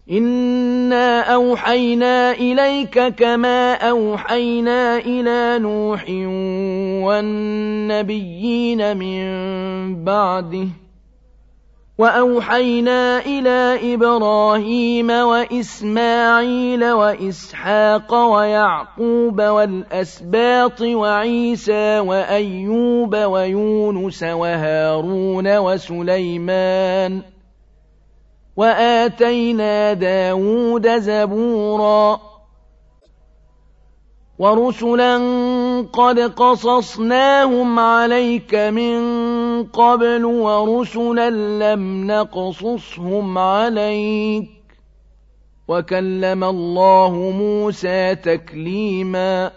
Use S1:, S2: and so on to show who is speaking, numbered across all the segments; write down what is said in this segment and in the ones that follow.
S1: إِنَّا أَوْحَيْنَا إِلَيْكَ كَمَا أَوْحَيْنَا إِلَىٰ نُوحٍ وَالنَّبِيِّينَ مِن بَعْدِهِ ۚ وَأَوْحَيْنَا إِلَىٰ إِبْرَاهِيمَ وَإِسْمَاعِيلَ وَإِسْحَاقَ وَيَعْقُوبَ وَالْأَسْبَاطِ وَعِيسَىٰ وَأَيُّوبَ وَيُونُسَ وَهَارُونَ وَسُلَيْمَانَ ۚ وَآتَيْنَا دَاوُودَ زَبُورًا. وَرُسُلًا قَدْ قَصَصْنَاهُمْ عَلَيْكَ مِن قَبْلُ وَرُسُلًا لَّمْ نَقْصُصْهُمْ عَلَيْكَ ۚ وَكَلَّمَ اللَّهُ مُوسَىٰ تَكْلِيمًا.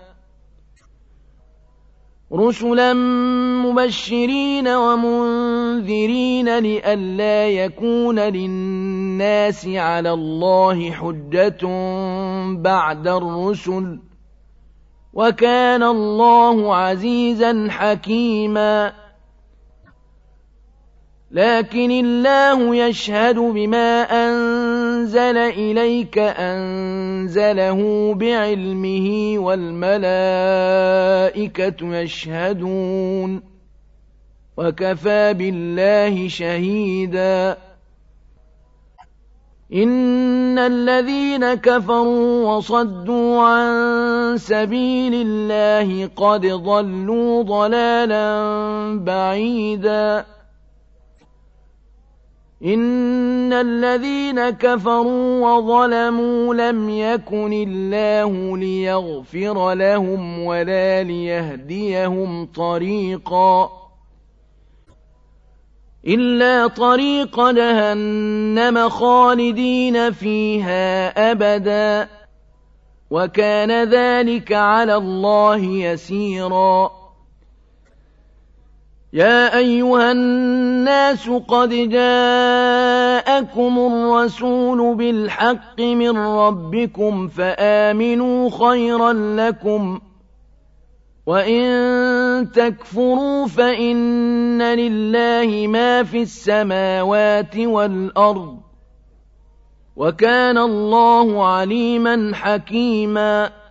S1: رُسُلًا مُّبَشِّرِينَ وَمُنذِرِينَ لِئَلَّا يَكُونَ لِلنَّاسِ عَلَى اللَّهِ حُجَّةٌ بَعْدَ الرُّسُلِ ۚ وَكَانَ اللَّهُ عَزِيزًا حَكِيمًا. لَكِنِ اللَّهُ يَشْهَدُ بِمَا أَنزَلَ إِلَيْكَ أَنزَلَهُ بِعِلْمِهِ وَالْمَلَائِكَةُ يَشْهَدُونَ ۚ وَكَفَىٰ بِاللَّهِ شَهِيدًا. إِنَّ الَّذِينَ كَفَرُوا وَصَدُّوا عَن سَبِيلِ اللَّهِ قَدْ ضَلُّوا ضَلَالًا بَعِيدًا. إِنَّ الَّذِينَ كَفَرُوا وَظَلَمُوا لَمْ يَكُنِ اللَّهُ لِيَغْفِرَ لَهُمْ وَلَا لِيَهْدِيَهُمْ طَرِيقًا إِلَّا طَرِيقَ جَهَنَّمَ خَالِدِينَ فِيهَا أَبَدًا ۚ وَكَانَ ذَٰلِكَ عَلَى اللَّهِ يَسِيرًا. يَا أَيُّهَا النَّاسُ قَدْ جَاءَكُمُ الرَّسُولُ بِالْحَقِّ مِن رَّبِّكُمْ فَآمِنُوا خَيْرًا لَّكُمْ ۚ وَإِن تَكْفُرُوا فَإِنَّ لِلَّهِ مَا فِي السَّمَاوَاتِ وَالْأَرْضِ ۚ وَكَانَ اللَّهُ عَلِيمًا حَكِيمًا.